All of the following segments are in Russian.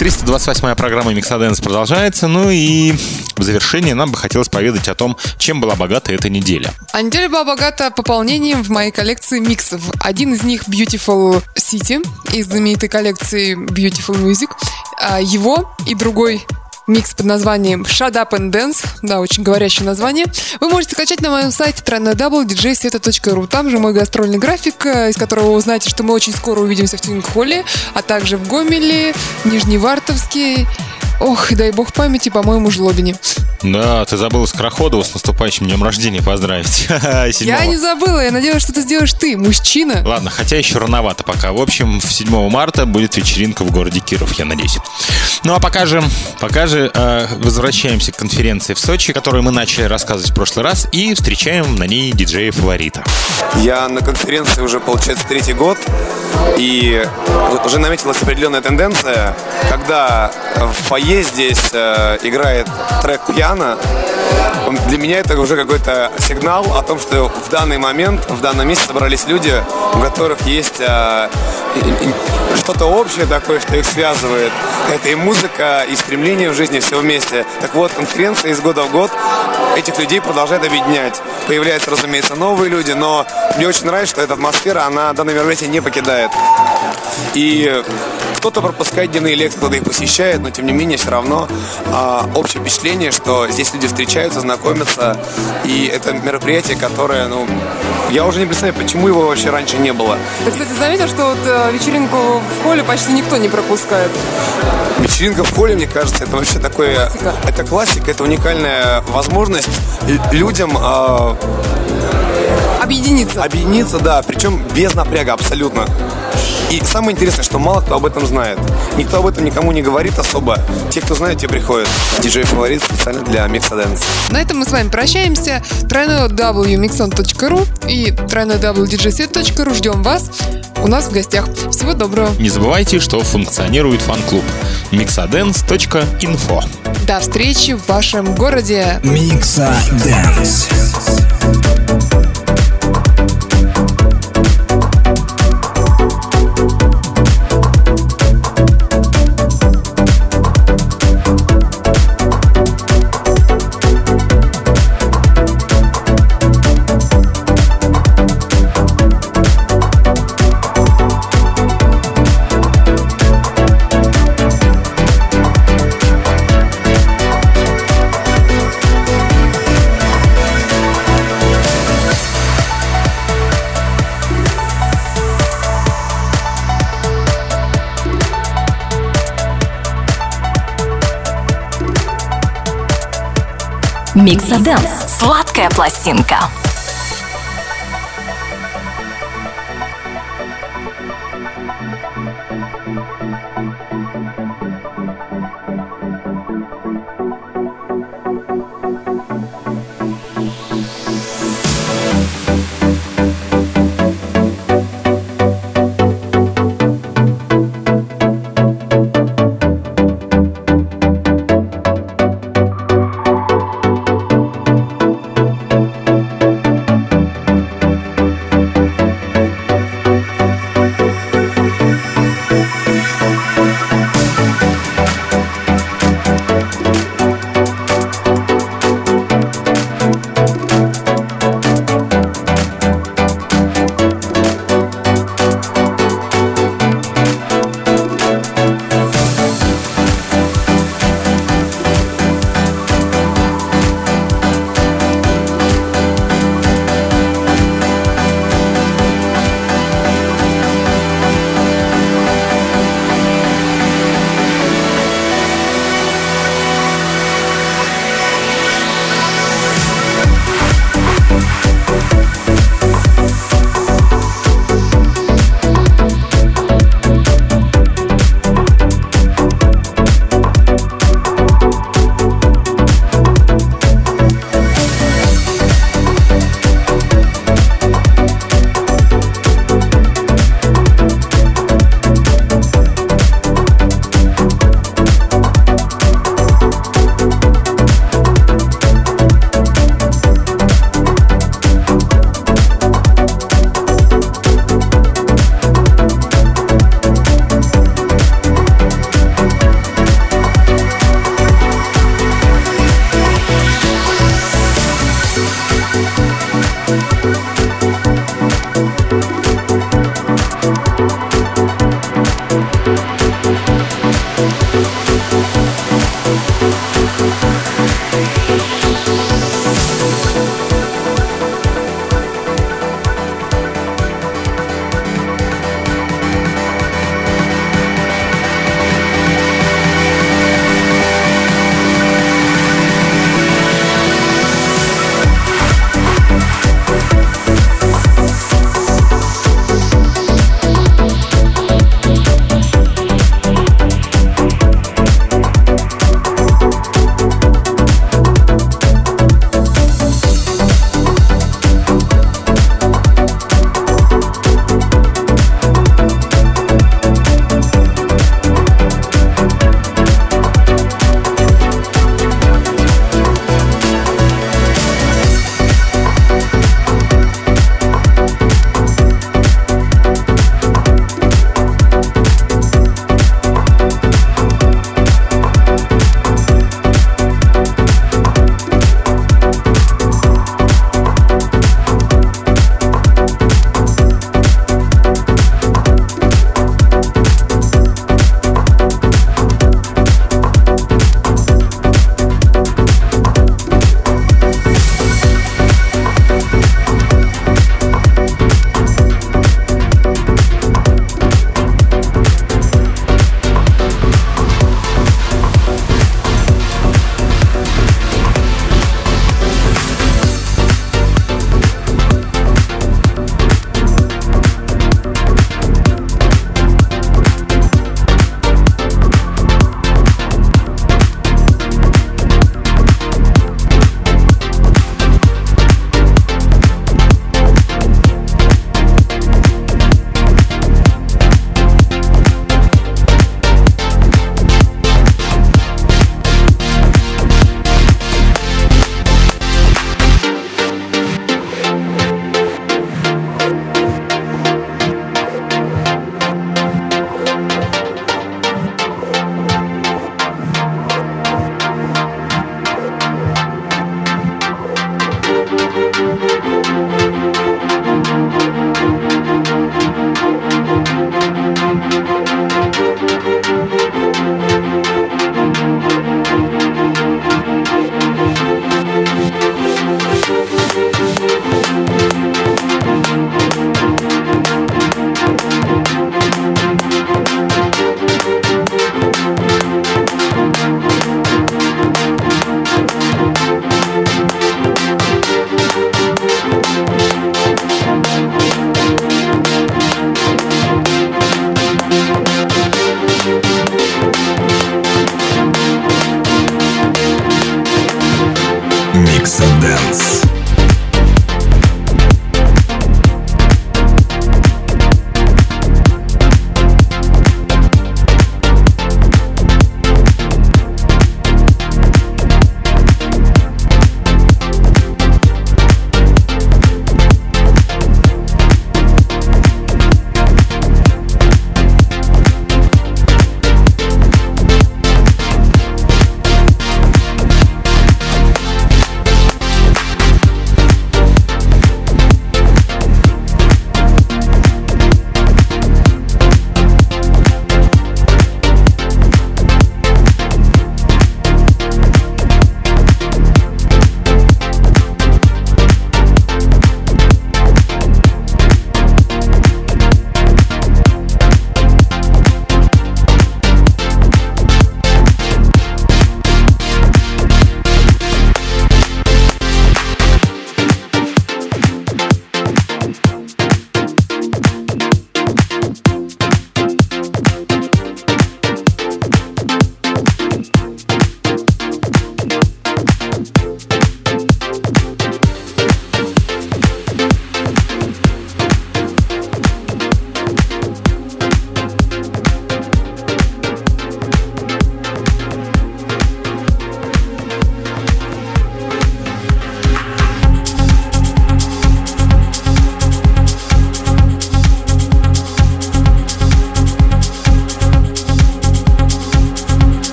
328-я программа Mixodance продолжается. Ну и в завершение нам бы хотелось поведать о том, чем была богата эта неделя. А неделя была богата пополнением в моей коллекции миксов. Один из них Beautiful City из знаменитой коллекции Beautiful Music. Его и другой микс под названием Shut Up and Dance, да, очень говорящее название, вы можете скачать на моем сайте www.djsveta.ru. Там же мой гастрольный график, из которого вы узнаете, что мы очень скоро увидимся в Тюнинг-холле, а также в Гомеле, Нижневартовске, ох, и дай бог памяти, по-моему, Жлобине. Да, ты забыла Скороходова с наступающим днем рождения поздравить. Я не забыла, я надеялась, что это сделаешь ты, мужчина. Ладно, хотя еще рановато пока. В общем, 7 марта будет вечеринка в городе Киров, я надеюсь. Ну а пока же возвращаемся к конференции в Сочи, которую мы начали рассказывать в прошлый раз, и встречаем на ней диджея-фаворита. Я на конференции уже, получается, 3-й год, и уже наметилась определенная тенденция, когда в фойе здесь играет трек пиано. Для меня это уже какой-то сигнал о том, что в данный момент, в данном месте собрались люди, у которых есть что-то общее такое, что их связывает. Это и музыка, и стремление в жизни, все вместе. Так вот, конференция из года в год этих людей продолжает объединять. Появляются, разумеется, новые люди, но мне очень нравится, что эта атмосфера, она данное мероприятие не покидает. И кто-то пропускает дневные лекции, кто-то их посещает, но тем не менее все равно общее впечатление, что здесь люди встречаются, знакомятся, и это мероприятие, которое, я уже не представляю, почему его вообще раньше не было. Ты, кстати, заметил, что вот вечеринку в холле почти никто не пропускает? Вечеринка в холле, мне кажется, это вообще такое... Классика. Это классика, это уникальная возможность людям... Объединиться, да, причем без напряга абсолютно. И самое интересное, что мало кто об этом знает. Никто об этом никому не говорит особо. Те, кто знает, те приходят. Диджей-фаворит специально для Mixodance. На этом мы с вами прощаемся. www.mixon.ru и www.djsveta.ru. Ждем вас у нас в гостях. Всего доброго. Не забывайте, что функционирует фан-клуб mixodance.info. До встречи в вашем городе. Mixodance. Mixodance. Сладкая пластинка.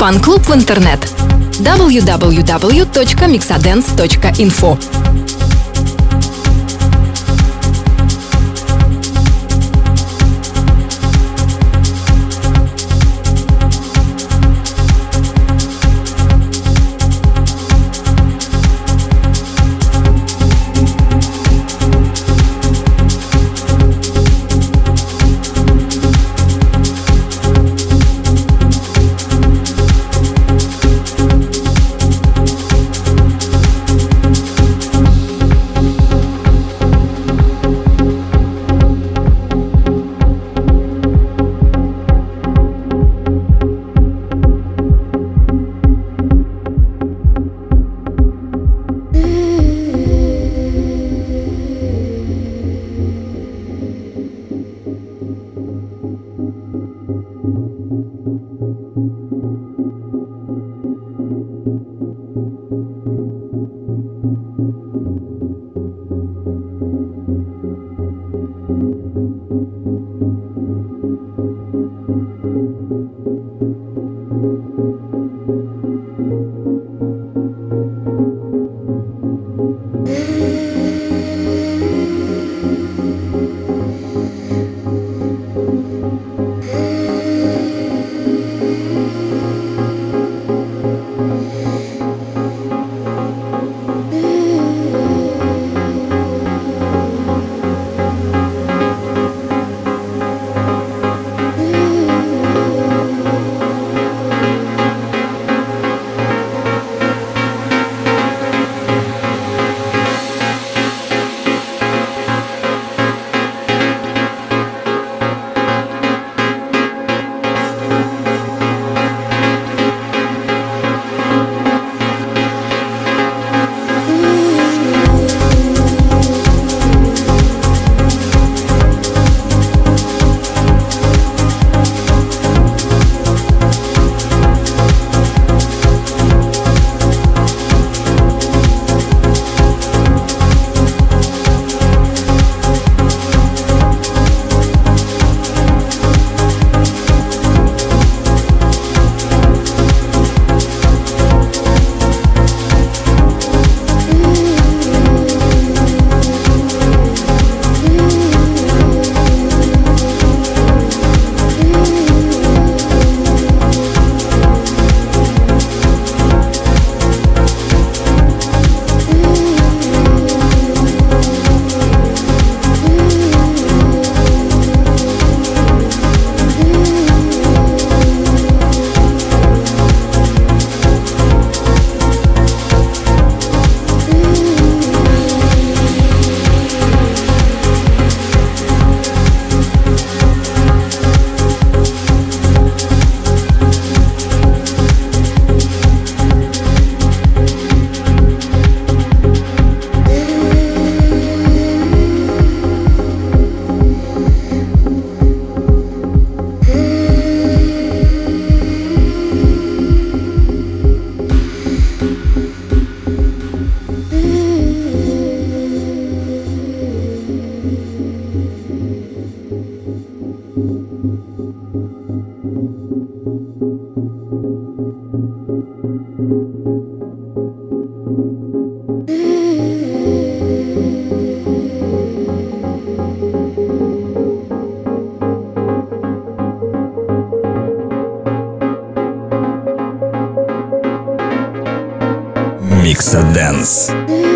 Фан-клуб в интернет www.mixadance.info. Mixadance.